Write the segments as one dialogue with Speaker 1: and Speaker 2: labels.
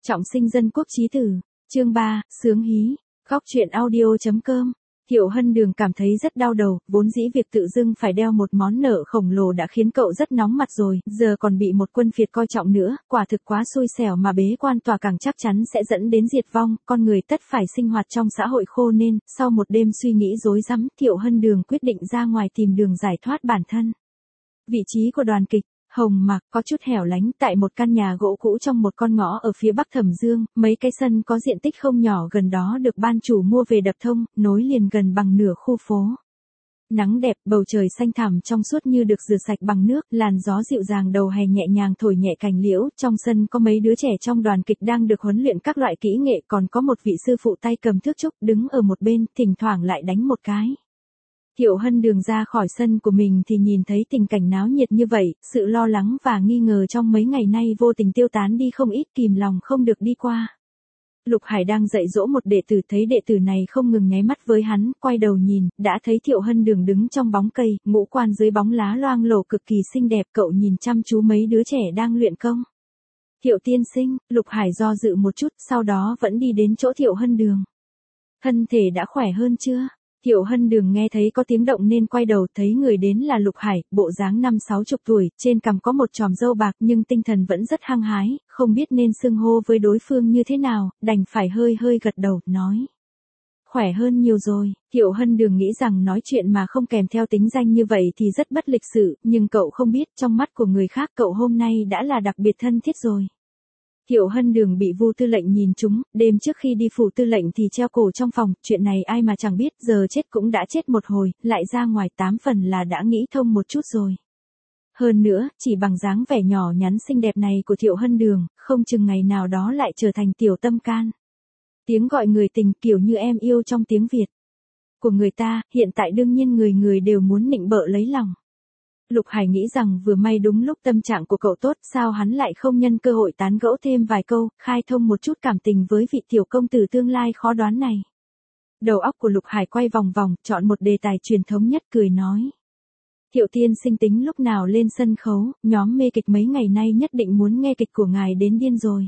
Speaker 1: Trọng sinh dân quốc chí tử, chương 3, sướng hí, góc truyện audio.com. Thiệu Hân Đường cảm thấy rất đau đầu, vốn dĩ việc tự dưng phải đeo một món nợ khổng lồ đã khiến cậu rất nóng mặt rồi, giờ còn bị một quân phiệt coi trọng nữa, quả thực quá xui xẻo mà bế quan tòa càng chắc chắn sẽ dẫn đến diệt vong, con người tất phải sinh hoạt trong xã hội khô nên, sau một đêm suy nghĩ rối rắm, Thiệu Hân Đường quyết định ra ngoài tìm đường giải thoát bản thân. Vị trí của đoàn kịch Hồng Mạc có chút hẻo lánh tại một căn nhà gỗ cũ trong một con ngõ ở phía bắc Thẩm Dương, mấy cái sân có diện tích không nhỏ gần đó được ban chủ mua về đập thông, nối liền gần bằng nửa khu phố. Nắng đẹp, bầu trời xanh thẳm trong suốt như được rửa sạch bằng nước, làn gió dịu dàng đầu hè nhẹ nhàng thổi nhẹ cành liễu, trong sân có mấy đứa trẻ trong đoàn kịch đang được huấn luyện các loại kỹ nghệ, còn có một vị sư phụ tay cầm thước trúc đứng ở một bên, thỉnh thoảng lại đánh một cái. Thiệu Hân Đường ra khỏi sân của mình thì nhìn thấy tình cảnh náo nhiệt như vậy, sự lo lắng và nghi ngờ trong mấy ngày nay vô tình tiêu tán đi không ít, kìm lòng không được đi qua. Lục Hải đang dạy dỗ một đệ tử, thấy đệ tử này không ngừng nháy mắt với hắn, quay đầu nhìn, đã thấy Thiệu Hân Đường đứng trong bóng cây, ngũ quan dưới bóng lá loang lổ cực kỳ xinh đẹp, cậu nhìn chăm chú mấy đứa trẻ đang luyện công. Thiệu tiên sinh, Lục Hải do dự một chút, sau đó vẫn đi đến chỗ Thiệu Hân Đường. Thân thể đã khỏe hơn chưa? Thiệu Hân Đường nghe thấy có tiếng động nên quay đầu, thấy người đến là Lục Hải, bộ dáng 50-60 tuổi, trên cằm có một chòm râu bạc nhưng tinh thần vẫn rất hăng hái, không biết nên xưng hô với đối phương như thế nào, đành phải hơi gật đầu, nói. Khỏe hơn nhiều rồi. Thiệu Hân Đường nghĩ rằng nói chuyện mà không kèm theo tính danh như vậy thì rất bất lịch sự, nhưng cậu không biết trong mắt của người khác cậu hôm nay đã là đặc biệt thân thiết rồi. Thiệu Hân Đường bị Vu tư lệnh nhìn trúng, đêm trước khi đi phủ tư lệnh thì treo cổ trong phòng, chuyện này ai mà chẳng biết, giờ chết cũng đã chết một hồi, lại ra ngoài 8 phần là đã nghĩ thông một chút rồi. Hơn nữa, chỉ bằng dáng vẻ nhỏ nhắn xinh đẹp này của Thiệu Hân Đường, không chừng ngày nào đó lại trở thành tiểu tâm can. Tiếng gọi người tình kiểu như em yêu trong tiếng Việt của người ta, hiện tại đương nhiên người đều muốn nịnh bợ lấy lòng. Lục Hải nghĩ rằng vừa may đúng lúc tâm trạng của cậu tốt, sao hắn lại không nhân cơ hội tán gẫu thêm vài câu, khai thông một chút cảm tình với vị tiểu công tử tương lai khó đoán này. Đầu óc của Lục Hải quay vòng vòng, chọn một đề tài truyền thống nhất, cười nói. Thiệu tiên sinh tính lúc nào lên sân khấu, nhóm mê kịch mấy ngày nay nhất định muốn nghe kịch của ngài đến điên rồi.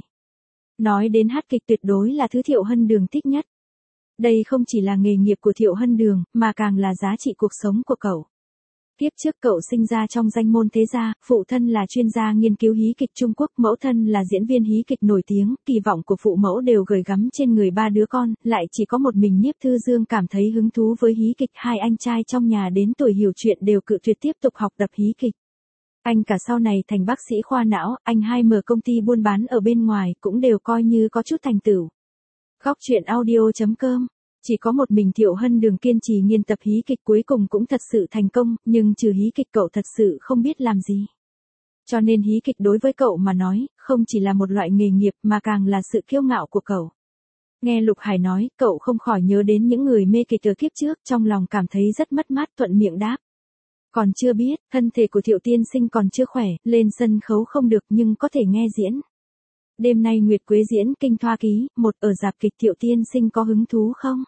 Speaker 1: Nói đến hát kịch tuyệt đối là thứ Thiệu Hân Đường thích nhất. Đây không chỉ là nghề nghiệp của Thiệu Hân Đường, mà càng là giá trị cuộc sống của cậu. Tiếp trước cậu sinh ra trong danh môn thế gia, phụ thân là chuyên gia nghiên cứu hí kịch Trung Quốc, mẫu thân là diễn viên hí kịch nổi tiếng, kỳ vọng của phụ mẫu đều gửi gắm trên người ba đứa con, lại chỉ có một mình Nhiếp Thư Dương cảm thấy hứng thú với hí kịch, hai anh trai trong nhà đến tuổi hiểu chuyện đều cự tuyệt tiếp tục học tập hí kịch. Anh cả sau này thành bác sĩ khoa não, anh hai mở công ty buôn bán ở bên ngoài, cũng đều coi như có chút thành tựu. Góc truyện audio.com. Chỉ có một mình Thiệu Hân Đường kiên trì nghiên tập hí kịch, cuối cùng cũng thật sự thành công, nhưng trừ hí kịch cậu thật sự không biết làm gì. Cho nên hí kịch đối với cậu mà nói, không chỉ là một loại nghề nghiệp mà càng là sự kiêu ngạo của cậu. Nghe Lục Hải nói, cậu không khỏi nhớ đến những người mê kịch ở kiếp trước, trong lòng cảm thấy rất mất mát, thuận miệng đáp. Còn chưa biết, thân thể của Thiệu tiên sinh còn chưa khỏe, lên sân khấu không được nhưng có thể nghe diễn. Đêm nay Nguyệt Quế diễn Kinh Thoa Ký, một ở rạp kịch, Thiệu tiên sinh có hứng thú không?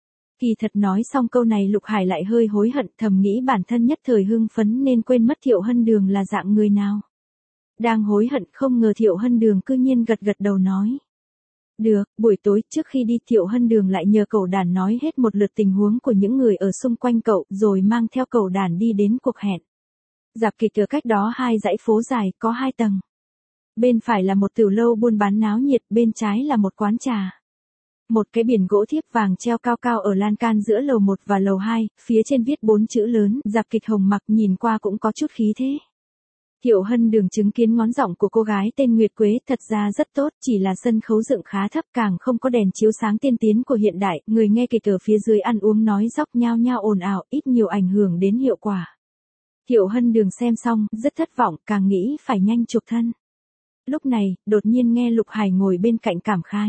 Speaker 1: Kỳ thật nói xong câu này Lục Hải lại hơi hối hận, thầm nghĩ bản thân nhất thời hưng phấn nên quên mất Thiệu Hân Đường là dạng người nào. Đang hối hận không ngờ Thiệu Hân Đường cư nhiên gật đầu nói. Được, buổi tối trước khi đi Thiệu Hân Đường lại nhờ cẩu đàn nói hết một lượt tình huống của những người ở xung quanh cậu, rồi mang theo cẩu đàn đi đến cuộc hẹn. Rạp kịch ở cách đó 2 dãy phố dài, có 2 tầng. Bên phải là một tiểu lâu buôn bán náo nhiệt, bên trái là một quán trà. Một cái biển gỗ thiếp vàng treo cao cao ở lan can giữa lầu 1 và lầu 2, phía trên viết 4 chữ lớn, rạp kịch Hồng Mạc, nhìn qua cũng có chút khí thế. Thiệu Hân Đường chứng kiến ngón giọng của cô gái tên Nguyệt Quế, thật ra rất tốt, chỉ là sân khấu dựng khá thấp, càng không có đèn chiếu sáng tiên tiến của hiện đại, người nghe kịch ở phía dưới ăn uống nói dóc nhao nhao ồn ào, ít nhiều ảnh hưởng đến hiệu quả. Thiệu Hân Đường xem xong, rất thất vọng, càng nghĩ phải nhanh chuộc thân. Lúc này, đột nhiên nghe Lục Hải ngồi bên cạnh cảm khái.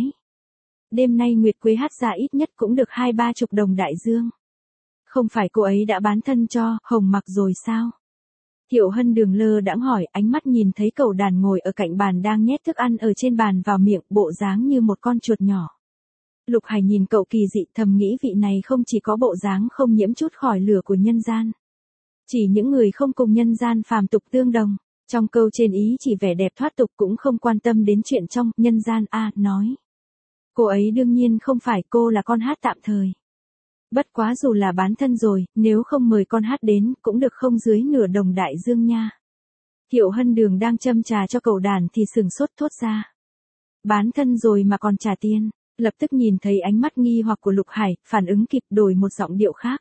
Speaker 1: Đêm nay Nguyệt Quế hát ra ít nhất cũng được 20-30 đồng đại dương. Không phải cô ấy đã bán thân cho Hồng Mạc rồi sao? Thiệu Hân Đường lơ đãng hỏi, ánh mắt nhìn thấy cẩu đàn ngồi ở cạnh bàn đang nhét thức ăn ở trên bàn vào miệng, bộ dáng như một con chuột nhỏ. Lục Hải nhìn cậu kỳ dị, thầm nghĩ vị này không chỉ có bộ dáng không nhiễm chút khỏi lửa của nhân gian. Chỉ những người không cùng nhân gian phàm tục tương đồng. Trong câu trên ý chỉ vẻ đẹp thoát tục cũng không quan tâm đến chuyện trong nhân gian nói. Cô ấy đương nhiên không phải, cô là con hát tạm thời. Bất quá dù là bán thân rồi, nếu không mời con hát đến cũng được không dưới nửa đồng đại dương nha. Thiệu Hân Đường đang châm trà cho cậu đàn thì sừng sốt thốt ra. Bán thân rồi mà còn trả tiền, lập tức nhìn thấy ánh mắt nghi hoặc của Lục Hải, phản ứng kịp đổi một giọng điệu khác.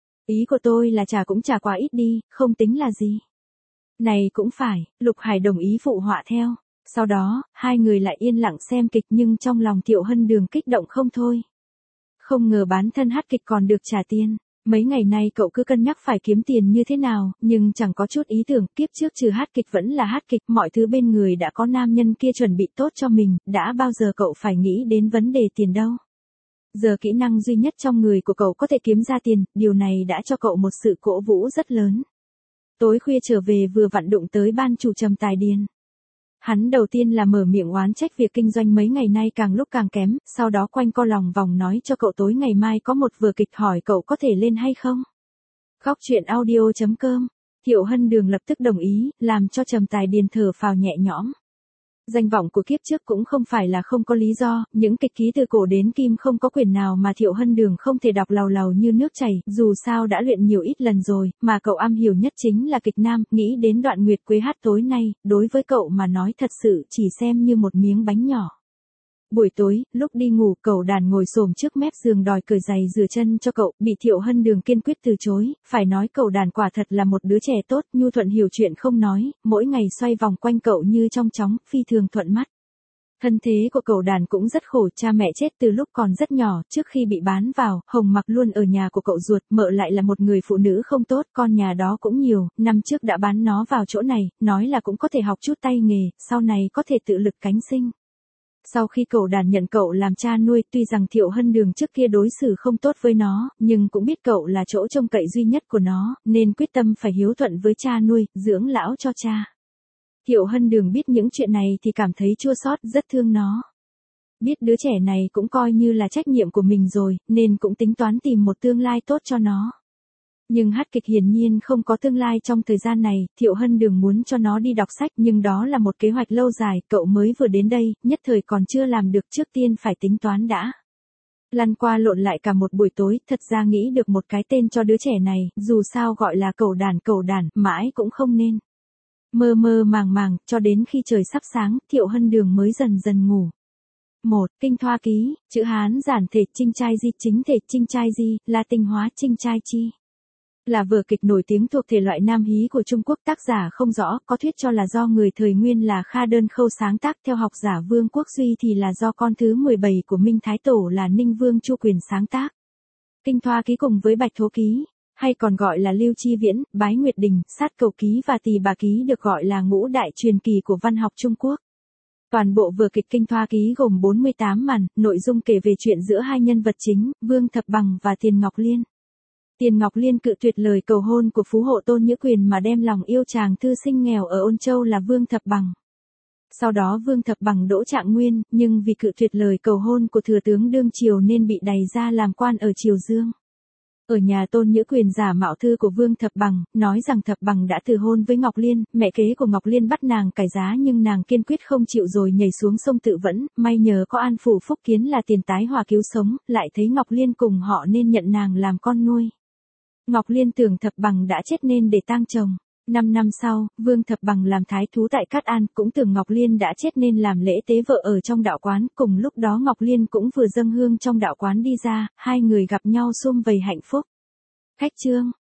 Speaker 1: Ý của tôi là trả cũng trả quá ít đi, không tính là gì. Này cũng phải, Lục Hải đồng ý phụ họa theo. Sau đó, hai người lại yên lặng xem kịch nhưng trong lòng Thiệu Hân Đường kích động không thôi. Không ngờ bán thân hát kịch còn được trả tiền. Mấy ngày nay cậu cứ cân nhắc phải kiếm tiền như thế nào, nhưng chẳng có chút ý tưởng, kiếp trước trừ hát kịch vẫn là hát kịch, mọi thứ bên người đã có nam nhân kia chuẩn bị tốt cho mình, đã bao giờ cậu phải nghĩ đến vấn đề tiền đâu. Giờ kỹ năng duy nhất trong người của cậu có thể kiếm ra tiền, điều này đã cho cậu một sự cổ vũ rất lớn. Tối khuya trở về vừa vặn đụng tới ban chủ Trầm Tài Điền. Hắn đầu tiên là mở miệng oán trách việc kinh doanh mấy ngày nay càng lúc càng kém, sau đó quanh co lòng vòng nói cho cậu tối ngày mai có một vở kịch hỏi cậu có thể lên hay không. Góc truyện audio.com, Thiệu Hân Đường lập tức đồng ý, làm cho Trầm Tài Điền thở phào nhẹ nhõm. Danh vọng của kiếp trước cũng không phải là không có lý do, những kịch ký từ cổ đến kim không có quyển nào mà Thiệu Hân Đường không thể đọc làu làu như nước chảy, dù sao đã luyện nhiều ít lần rồi, mà cậu am hiểu nhất chính là kịch nam, nghĩ đến đoạn Nguyệt Quế hát tối nay, đối với cậu mà nói thật sự chỉ xem như một miếng bánh nhỏ. Buổi tối, lúc đi ngủ, cậu đàn ngồi xổm trước mép giường đòi cởi giày rửa chân cho cậu, bị Thiệu Hân Đường kiên quyết từ chối, phải nói cậu đàn quả thật là một đứa trẻ tốt, nhu thuận hiểu chuyện không nói, mỗi ngày xoay vòng quanh cậu như trong chóng, phi thường thuận mắt. Thân thế của cậu đàn cũng rất khổ, cha mẹ chết từ lúc còn rất nhỏ, trước khi bị bán vào, Hồng Mặc luôn ở nhà của cậu ruột, mợ lại là một người phụ nữ không tốt, con nhà đó cũng nhiều, năm trước đã bán nó vào chỗ này, nói là cũng có thể học chút tay nghề, sau này có thể tự lực cánh sinh. Sau khi cậu đàn nhận cậu làm cha nuôi, tuy rằng Thiệu Hân Đường trước kia đối xử không tốt với nó, nhưng cũng biết cậu là chỗ trông cậy duy nhất của nó, nên quyết tâm phải hiếu thuận với cha nuôi, dưỡng lão cho cha. Thiệu Hân Đường biết những chuyện này thì cảm thấy chua xót, rất thương nó. Biết đứa trẻ này cũng coi như là trách nhiệm của mình rồi, nên cũng tính toán tìm một tương lai tốt cho nó. Nhưng hát kịch hiển nhiên không có tương lai trong thời gian này, Thiệu Hân Đường muốn cho nó đi đọc sách nhưng đó là một kế hoạch lâu dài, cậu mới vừa đến đây, nhất thời còn chưa làm được, trước tiên phải tính toán đã. Lăn qua lộn lại cả một buổi tối, thật ra nghĩ được một cái tên cho đứa trẻ này, dù sao gọi là cậu đàn, mãi cũng không nên. Mơ mơ màng, cho đến khi trời sắp sáng, Thiệu Hân Đường mới dần dần ngủ. 1. Kinh Thoa Ký, chữ Hán giản thể Trinh Trai Di, chính thể Trinh Trai Di, là tinh hóa Trinh Trai Chi. Là vở kịch nổi tiếng thuộc thể loại nam hí của Trung Quốc, tác giả không rõ, có thuyết cho là do người thời Nguyên là Kha Đơn Khâu sáng tác, theo học giả Vương Quốc Duy thì là do con thứ 17 của Minh Thái Tổ là Ninh Vương Chu Quyền sáng tác. Kinh Thoa Ký cùng với Bạch Thố Ký, hay còn gọi là Lưu Chi Viễn, Bái Nguyệt Đình, Sát Cầu Ký và Tỳ Bà Ký được gọi là ngũ đại truyền kỳ của văn học Trung Quốc. Toàn bộ vở kịch Kinh Thoa Ký gồm 48 màn, nội dung kể về chuyện giữa hai nhân vật chính, Vương Thập Bằng và Tiền Ngọc Liên. Tiền Ngọc Liên cự tuyệt lời cầu hôn của phú hộ Tôn Nhữ Quyền mà đem lòng yêu chàng thư sinh nghèo ở Ôn Châu là Vương Thập Bằng. Sau đó Vương Thập Bằng đỗ Trạng Nguyên, nhưng vì cự tuyệt lời cầu hôn của thừa tướng đương triều nên bị đày ra làm quan ở Triều Dương. Ở nhà Tôn Nhữ Quyền giả mạo thư của Vương Thập Bằng, nói rằng Thập Bằng đã từ hôn với Ngọc Liên, mẹ kế của Ngọc Liên bắt nàng cải giá nhưng nàng kiên quyết không chịu rồi nhảy xuống sông tự vẫn, may nhờ có An Phủ Phúc Kiến là tiền tái hòa cứu sống, lại thấy Ngọc Liên cùng họ nên nhận nàng làm con nuôi. Ngọc Liên tưởng Thập Bằng đã chết nên để tang chồng. 5 năm sau, Vương Thập Bằng làm thái thú tại Cát An, cũng tưởng Ngọc Liên đã chết nên làm lễ tế vợ ở trong đạo quán, cùng lúc đó Ngọc Liên cũng vừa dâng hương trong đạo quán đi ra, hai người gặp nhau sum vầy hạnh phúc. Khách chương,